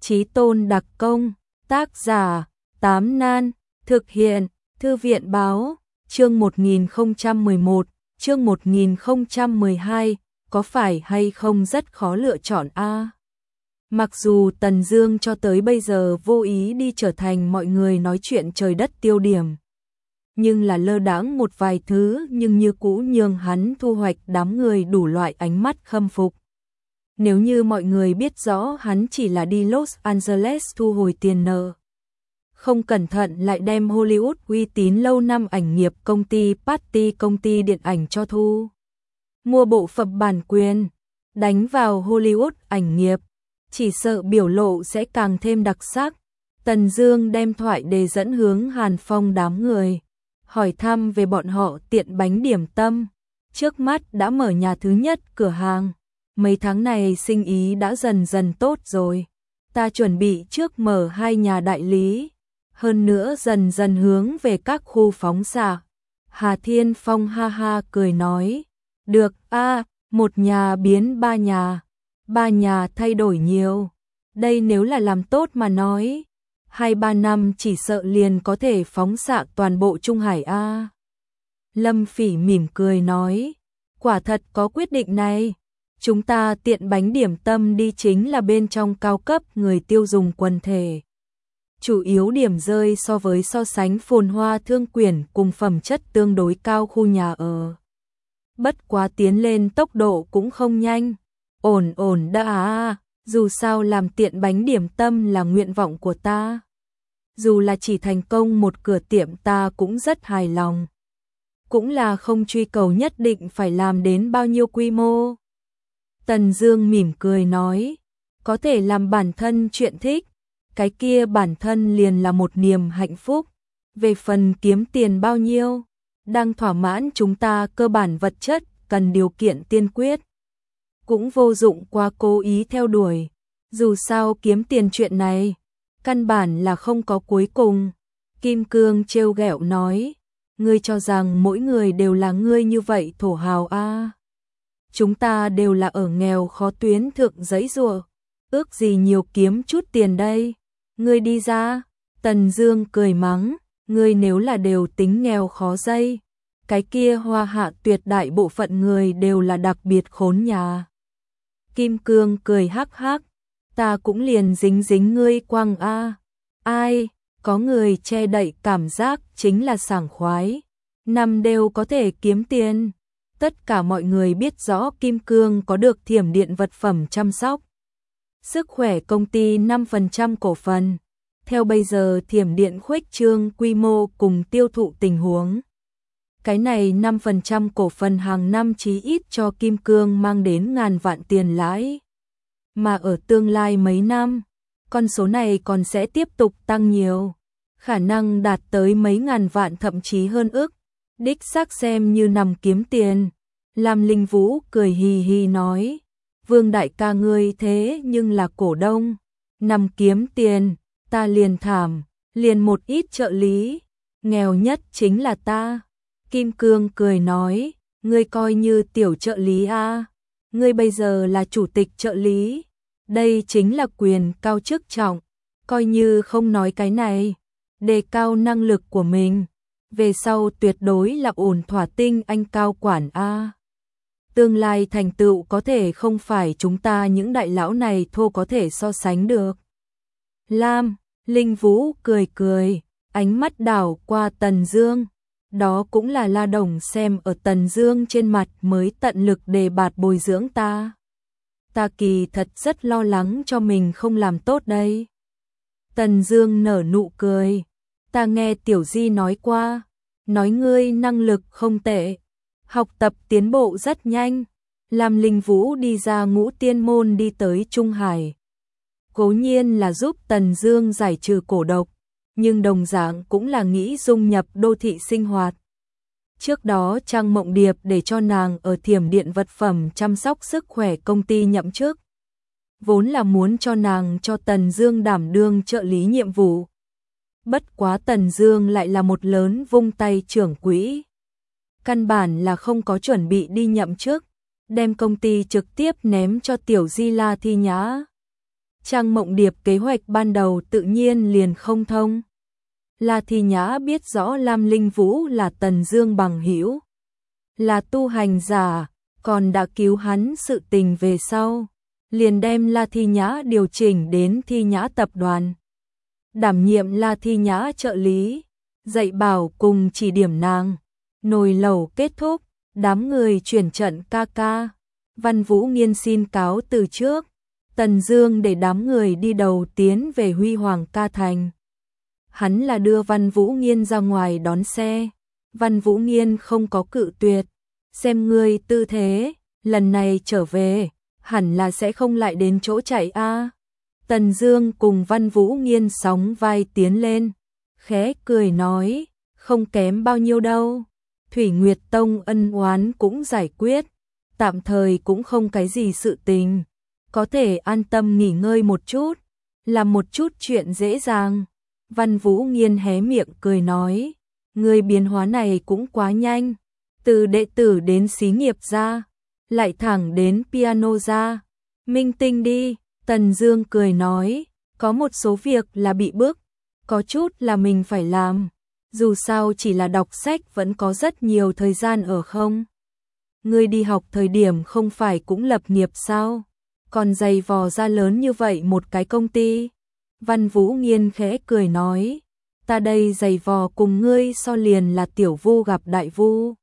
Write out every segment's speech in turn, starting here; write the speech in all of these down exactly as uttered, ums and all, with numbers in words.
Chí Tôn đặc công, tác giả, Tám Nan, thực hiện, Thư viện báo, chương một nghìn không trăm mười một, chương một nghìn không trăm mười hai, có phải hay không rất khó lựa chọn a. Mặc dù Tần Dương cho tới bây giờ vô ý đi trở thành mọi người nói chuyện trời đất tiêu điểm, nhưng là lơ đãng một vài thứ nhưng như cũ nhường hắn thu hoạch đám người đủ loại ánh mắt khâm phục. Nếu như mọi người biết rõ hắn chỉ là đi Los Angeles thu hồi tiền nợ, không cẩn thận lại đem Hollywood uy tín lâu năm ảnh nghiệp công ty Patty công ty điện ảnh cho thu mua bộ phận bản quyền, đánh vào Hollywood ảnh nghiệp, chỉ sợ biểu lộ sẽ càng thêm đặc sắc. Tần Dương đem thoại đề dẫn hướng Hàn Phong đám người, hỏi thăm về bọn họ tiện bánh điểm tâm, trước mắt đã mở nhà thứ nhất cửa hàng, mấy tháng này sinh ý đã dần dần tốt rồi, ta chuẩn bị trước mở hai nhà đại lý, hơn nữa dần dần hướng về các khu phóng xạ. Hà Thiên Phong ha ha cười nói, được a, một nhà biến ba nhà, ba nhà thay đổi nhiều, đây nếu là làm tốt mà nói, hai ba năm chỉ sợ liền có thể phóng xạ toàn bộ Trung Hải a. Lâm Phỉ mỉm cười nói, quả thật có quyết định này, chúng ta tiện bánh điểm tâm đi chính là bên trong cao cấp người tiêu dùng quần thể. Chủ yếu điểm rơi so với so sánh phồn hoa thương quyển cùng phẩm chất tương đối cao khu nhà ở. Bất quá tiến lên tốc độ cũng không nhanh, ổn ổn đã à, dù sao làm tiện bánh điểm tâm là nguyện vọng của ta. Dù là chỉ thành công một cửa tiệm ta cũng rất hài lòng. Cũng là không truy cầu nhất định phải làm đến bao nhiêu quy mô. Tần Dương mỉm cười nói, có thể làm bản thân chuyện thích, cái kia bản thân liền là một niềm hạnh phúc. Về phần kiếm tiền bao nhiêu, đang thỏa mãn chúng ta cơ bản vật chất, cần điều kiện tiên quyết. Cũng vô dụng quá cố ý theo đuổi, dù sao kiếm tiền chuyện này, căn bản là không có cuối cùng. Kim Cương trêu ghẹo nói, ngươi cho rằng mỗi người đều là ngươi như vậy thổ hào a? À? Chúng ta đều là ở nghèo khó tuyến thượng giấy giụa, ước gì nhiều kiếm chút tiền đây. Ngươi đi ra. Tần Dương cười mắng, ngươi nếu là đều tính nghèo khó dây, cái kia Hoa Hạ tuyệt đại bộ phận người đều là đặc biệt khốn nhà. Kim Cương cười hắc hắc, ta cũng liền dính dính ngươi quăng a. Ai, có người che đậy cảm giác chính là sảng khoái, năm đều có thể kiếm tiền. Tất cả mọi người biết rõ Kim Cương có được Thiểm Điện vật phẩm chăm sóc sức khỏe công ty năm phần trăm cổ phần. Theo bây giờ Thiểm Điện khuếch trương quy mô cùng tiêu thụ tình huống, cái này năm phần trăm cổ phần hàng năm chí ít cho Kim Cương mang đến ngàn vạn tiền lãi. Mà ở tương lai mấy năm, con số này còn sẽ tiếp tục tăng nhiều, khả năng đạt tới mấy ngàn vạn thậm chí hơn ức. Đích xác xem như nằm kiếm tiền. Lam Linh Vũ cười hì hì nói, Vương đại ca ngươi thế nhưng là cổ đông, nằm kiếm tiền, ta liền thảm, liền một ít trợ lý, nghèo nhất chính là ta. Kim Cương cười nói, ngươi coi như tiểu trợ lý a, ngươi bây giờ là chủ tịch trợ lý, đây chính là quyền cao chức trọng, coi như không nói cái này, đề cao năng lực của mình, về sau tuyệt đối là ổn thỏa tinh anh cao quản a. Tương lai thành tựu có thể không phải chúng ta những đại lão này thô có thể so sánh được. Lam Linh Vũ cười cười, ánh mắt đảo qua Tần Dương, đó cũng là La Đồng xem ở Tần Dương trên mặt mới tận lực đề bạt bồi dưỡng ta. Ta kỳ thật rất lo lắng cho mình không làm tốt đây. Tần Dương nở nụ cười, ta nghe Tiểu Di nói qua, nói ngươi năng lực không tệ, học tập tiến bộ rất nhanh. Lam Linh Vũ đi ra Ngũ Tiên môn đi tới Trung Hải, cố nhiên là giúp Tần Dương giải trừ cổ độc, nhưng đồng dạng cũng là nghĩ dung nhập đô thị sinh hoạt. Trước đó Trang Mộng Điệp để cho nàng ở Thiểm Điện vật phẩm chăm sóc sức khỏe công ty nhậm chức, vốn là muốn cho nàng cho Tần Dương đảm đương trợ lý nhiệm vụ. Bất quá Tần Dương lại là một lớn vung tay trưởng quỹ, căn bản là không có chuẩn bị đi nhậm chức, đem công ty trực tiếp ném cho Tiểu Di La Thi Nhã. Trang Mộng Điệp kế hoạch ban đầu tự nhiên liền không thông. La Thi Nhã biết rõ Lam Linh Vũ là Tần Dương bằng hữu, là tu hành giả, còn đã cứu hắn sự tình về sau, liền đem La Thi Nhã điều chỉnh đến Thi Nhã tập đoàn, đảm nhiệm La Thi Nhã trợ lý, dạy bảo cùng chỉ điểm nàng. Nồi lẩu kết thúc, đám người chuyển trận ca ca. Văn Vũ Nghiên xin cáo từ trước, Tần Dương để đám người đi đầu tiến về Huy Hoàng ca thành. Hắn là đưa Văn Vũ Nghiên ra ngoài đón xe. Văn Vũ Nghiên không có cự tuyệt, xem ngươi tư thế, lần này trở về, hẳn là sẽ không lại đến chỗ chạy a. Tần Dương cùng Văn Vũ Nghiên sóng vai tiến lên, khẽ cười nói, không kém bao nhiêu đâu. Thủy Nguyệt Tông ân oán cũng giải quyết, tạm thời cũng không cái gì sự tình, có thể an tâm nghỉ ngơi một chút, làm một chút chuyện dễ dàng. Văn Vũ Nghiên hé miệng cười nói, người biến hóa này cũng quá nhanh, từ đệ tử đến xí nghiệp gia, lại thẳng đến piano gia, minh tinh đi. Tần Dương cười nói, có một số việc là bị bức, có chút là mình phải làm, dù sao chỉ là đọc sách vẫn có rất nhiều thời gian ở không. Ngươi đi học thời điểm không phải cũng lập nghiệp sao, còn dày vò ra lớn như vậy một cái công ty. Văn Vũ Nghiên khẽ cười nói, ta đây dày vò cùng ngươi so liền là tiểu vu gặp đại vu.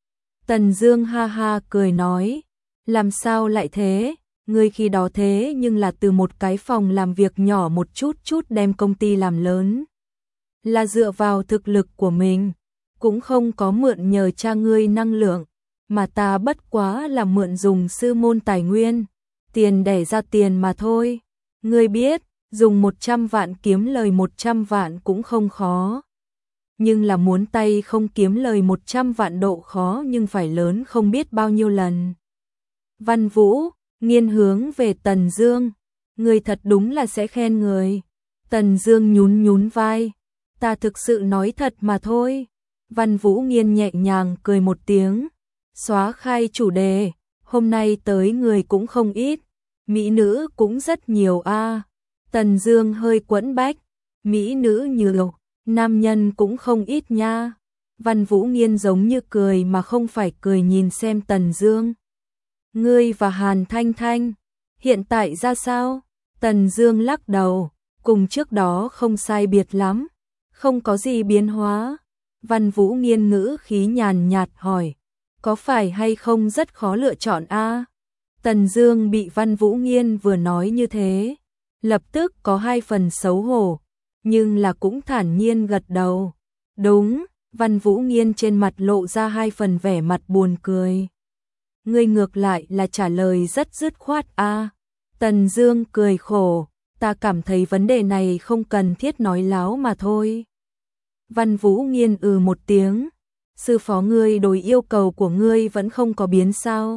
Tần Dương ha ha cười nói, làm sao lại thế, ngươi khi đó thế nhưng là từ một cái phòng làm việc nhỏ một chút chút đem công ty làm lớn. Là dựa vào thực lực của mình, cũng không có mượn nhờ cha ngươi năng lượng, mà ta bất quá là mượn dùng sư môn tài nguyên, tiền đẻ ra tiền mà thôi. Ngươi biết, dùng một trăm vạn kiếm lời một trăm vạn cũng không khó. Nhưng là muốn tay không kiếm lời một trăm vạn độ khó nhưng phải lớn không biết bao nhiêu lần. Văn Vũ Nghiên hướng về Tần Dương, ngươi thật đúng là sẽ khen người. Tần Dương nhún nhún vai, ta thực sự nói thật mà thôi. Văn Vũ Nghiên nhẹ nhàng cười một tiếng, xóa khai chủ đề, hôm nay tới người cũng không ít, mỹ nữ cũng rất nhiều a. À. Tần Dương hơi quẫn bách, mỹ nữ nhiều, nam nhân cũng không ít nha. Văn Vũ Nghiên giống như cười mà không phải cười nhìn xem Tần Dương. Ngươi và Hàn Thanh Thanh, hiện tại ra sao? Tần Dương lắc đầu, cùng trước đó không sai biệt lắm, không có gì biến hóa. Văn Vũ Nghiên ngữ khí nhàn nhạt hỏi, có phải hay không rất khó lựa chọn a? À? Tần Dương bị Văn Vũ Nghiên vừa nói như thế, lập tức có hai phần xấu hổ, nhưng là cũng thản nhiên gật đầu. Đúng, Văn Vũ Nghiên trên mặt lộ ra hai phần vẻ mặt buồn cười. Ngươi ngược lại là trả lời rất dứt khoát a. À. Tần Dương cười khổ, ta cảm thấy vấn đề này không cần thiết nói láo mà thôi. Văn Vũ Nghiên ừ một tiếng, sư phó ngươi đối yêu cầu của ngươi vẫn không có biến sao?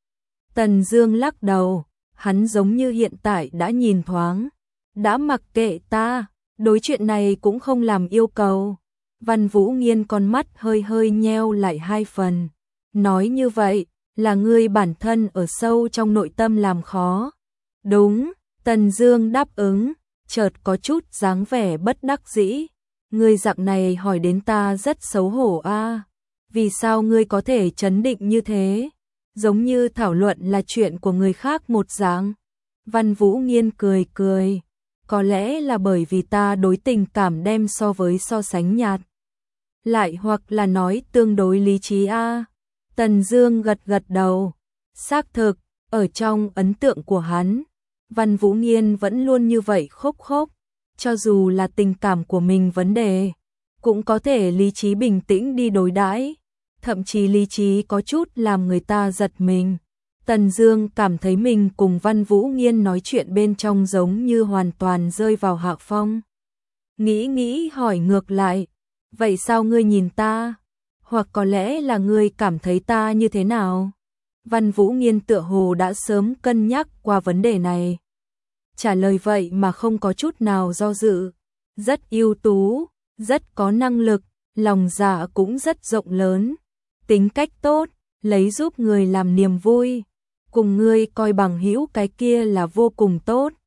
Tần Dương lắc đầu, hắn giống như hiện tại đã nhìn thoáng, đã mặc kệ ta, đối chuyện này cũng không làm yêu cầu. Văn Vũ Nghiên con mắt hơi hơi nheo lại hai phần, nói như vậy là ngươi bản thân ở sâu trong nội tâm làm khó. Đúng, Tần Dương đáp ứng, chợt có chút dáng vẻ bất đắc dĩ. Ngươi dạng này hỏi đến ta rất xấu hổ a. À. Vì sao ngươi có thể trấn định như thế? Giống như thảo luận là chuyện của người khác một dạng. Văn Vũ Nghiên cười cười, có lẽ là bởi vì ta đối tình cảm đem so với so sánh nhạt. Lại hoặc là nói tương đối lý trí a. À. Tần Dương gật gật đầu, xác thực, ở trong ấn tượng của hắn, Văn Vũ Nghiên vẫn luôn như vậy khốc khốc, cho dù là tình cảm của mình vấn đề, cũng có thể lý trí bình tĩnh đi đối đãi, thậm chí lý trí có chút làm người ta giật mình. Tần Dương cảm thấy mình cùng Văn Vũ Nghiên nói chuyện bên trong giống như hoàn toàn rơi vào hạ phong. Nghĩ nghĩ hỏi ngược lại, vậy sao ngươi nhìn ta? Hoặc có lẽ là ngươi cảm thấy ta như thế nào? Văn Vũ Nghiên tựa hồ đã sớm cân nhắc qua vấn đề này. Trả lời vậy mà không có chút nào do dự. Rất ưu tú, rất có năng lực, lòng dạ cũng rất rộng lớn. Tính cách tốt, lấy giúp người làm niềm vui. Cùng ngươi coi bằng hữu cái kia là vô cùng tốt.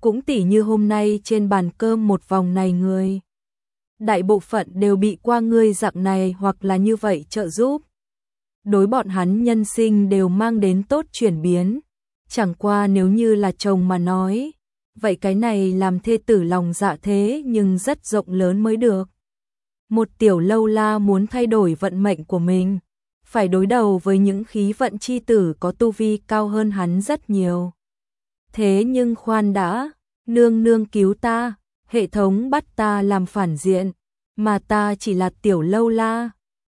Cũng tỉ như hôm nay trên bàn cơm một vòng này người. Đại bộ phận đều bị qua ngươi dạng này hoặc là như vậy trợ giúp. Đối bọn hắn nhân sinh đều mang đến tốt chuyển biến. Chẳng qua nếu như là chồng mà nói, vậy cái này làm thê tử lòng dạ thế nhưng rất rộng lớn mới được. Một tiểu lâu la muốn thay đổi vận mệnh của mình, phải đối đầu với những khí vận chi tử có tu vi cao hơn hắn rất nhiều. Thế nhưng khoan đã, nương nương cứu ta, hệ thống bắt ta làm phản diện, mà ta chỉ là tiểu lâu la,